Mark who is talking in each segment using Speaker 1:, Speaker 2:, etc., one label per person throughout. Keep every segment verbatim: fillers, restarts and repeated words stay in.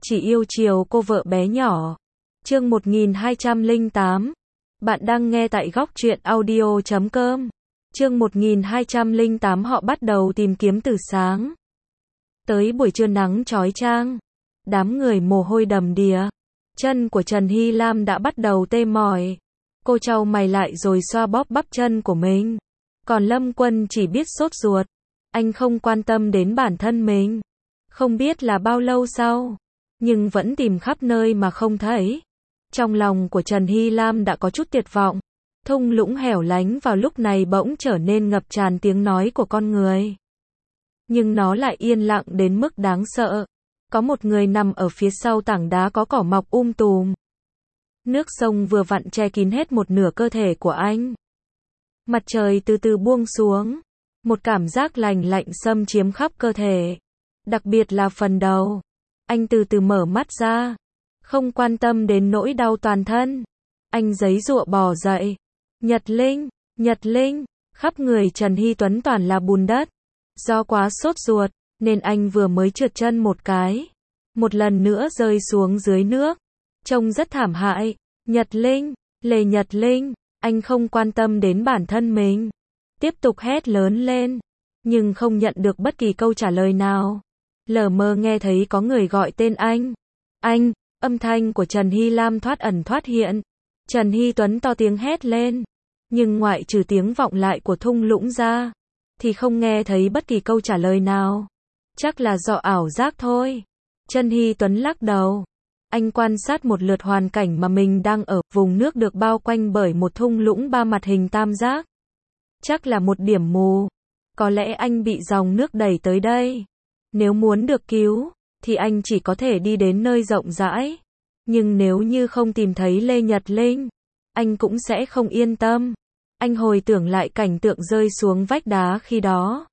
Speaker 1: chỉ yêu chiều cô vợ bé nhỏ. Chương một nghìn hai trăm lẻ tám. Bạn đang nghe tại góc truyện audio chấm com. Chương một nghìn hai trăm lẻ tám họ bắt đầu tìm kiếm từ sáng. Tới buổi trưa nắng chói chang, đám người mồ hôi đầm đìa. Chân của Trần Hy Lam đã bắt đầu tê mỏi. Cô chau mày lại rồi xoa bóp bắp chân của mình. Còn Lâm Quân chỉ biết sốt ruột. Anh không quan tâm đến bản thân mình. Không biết là bao lâu sau, nhưng vẫn tìm khắp nơi mà không thấy. Trong lòng của Trần Hy Lam đã có chút tuyệt vọng. Thung lũng hẻo lánh vào lúc này bỗng trở nên ngập tràn tiếng nói của con người. Nhưng nó lại yên lặng đến mức đáng sợ. Có một người nằm ở phía sau tảng đá có cỏ mọc um tùm. Nước sông vừa vặn che kín hết một nửa cơ thể của anh. Mặt trời từ từ buông xuống. Một cảm giác lành lạnh xâm chiếm khắp cơ thể. Đặc biệt là phần đầu. Anh từ từ mở mắt ra. Không quan tâm đến nỗi đau toàn thân. Anh giãy giụa bò dậy. Nhật Linh, Nhật Linh. Khắp người Trần Hy Tuấn toàn là bùn đất. Do quá sốt ruột, nên anh vừa mới trượt chân một cái. Một lần nữa rơi xuống dưới nước. Trông rất thảm hại. Nhật Linh, Lê Nhật Linh. Anh không quan tâm đến bản thân mình. Tiếp tục hét lớn lên. Nhưng không nhận được bất kỳ câu trả lời nào. Lờ mờ nghe thấy có người gọi tên anh. Anh, âm thanh của Trần Hy Lam thoát ẩn thoát hiện. Trần Hy Tuấn to tiếng hét lên. Nhưng ngoại trừ tiếng vọng lại của thung lũng ra, thì không nghe thấy bất kỳ câu trả lời nào. Chắc là do ảo giác thôi. Trần Hy Tuấn lắc đầu. Anh quan sát một lượt hoàn cảnh mà mình đang ở, vùng nước được bao quanh bởi một thung lũng ba mặt hình tam giác. Chắc là một điểm mù. Có lẽ anh bị dòng nước đẩy tới đây. Nếu muốn được cứu, thì anh chỉ có thể đi đến nơi rộng rãi. Nhưng nếu như không tìm thấy Lê Nhật Linh, anh cũng sẽ không yên tâm. Anh hồi tưởng lại cảnh tượng rơi xuống vách đá khi đó.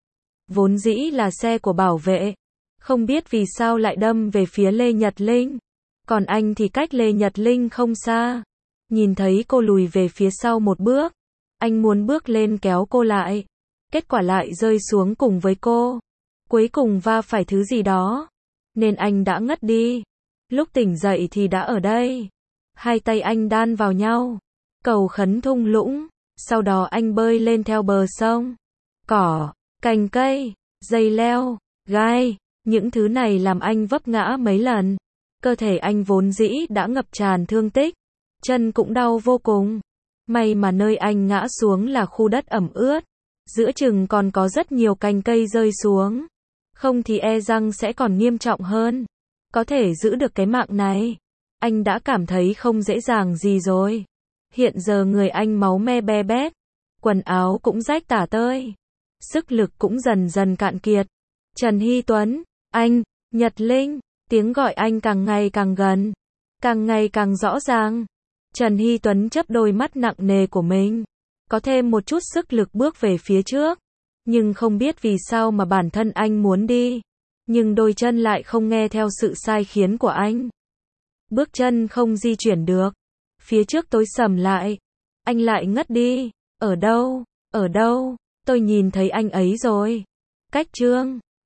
Speaker 1: Vốn dĩ là xe của bảo vệ. Không biết vì sao lại đâm về phía Lê Nhật Linh. Còn anh thì cách Lê Nhật Linh không xa. Nhìn thấy cô lùi về phía sau một bước. Anh muốn bước lên kéo cô lại. Kết quả lại rơi xuống cùng với cô. Cuối cùng va phải thứ gì đó. Nên anh đã ngất đi. Lúc tỉnh dậy thì đã ở đây. Hai tay anh đan vào nhau. Cầu khấn thung lũng. Sau đó anh bơi lên theo bờ sông. Cỏ, cành cây, dây leo, gai. Những thứ này làm anh vấp ngã mấy lần. Cơ thể anh vốn dĩ đã ngập tràn thương tích. Chân cũng đau vô cùng. May mà nơi anh ngã xuống là khu đất ẩm ướt. Giữa chừng còn có rất nhiều cành cây rơi xuống. Không thì e rằng sẽ còn nghiêm trọng hơn. Có thể giữ được cái mạng này. Anh đã cảm thấy không dễ dàng gì rồi. Hiện giờ người anh máu me be bét. Quần áo cũng rách tả tơi. Sức lực cũng dần dần cạn kiệt. Trần Hy Tuấn, anh, Nhật Linh. Tiếng gọi anh càng ngày càng gần. Càng ngày càng rõ ràng. Trần Hy Tuấn chớp đôi mắt nặng nề của mình. Có thêm một chút sức lực bước về phía trước. Nhưng không biết vì sao mà bản thân anh muốn đi. Nhưng đôi chân lại không nghe theo sự sai khiến của anh. Bước chân không di chuyển được. Phía trước tối sầm lại. Anh lại ngất đi. Ở đâu? Ở đâu? Tôi nhìn thấy anh ấy rồi. Cách Trương.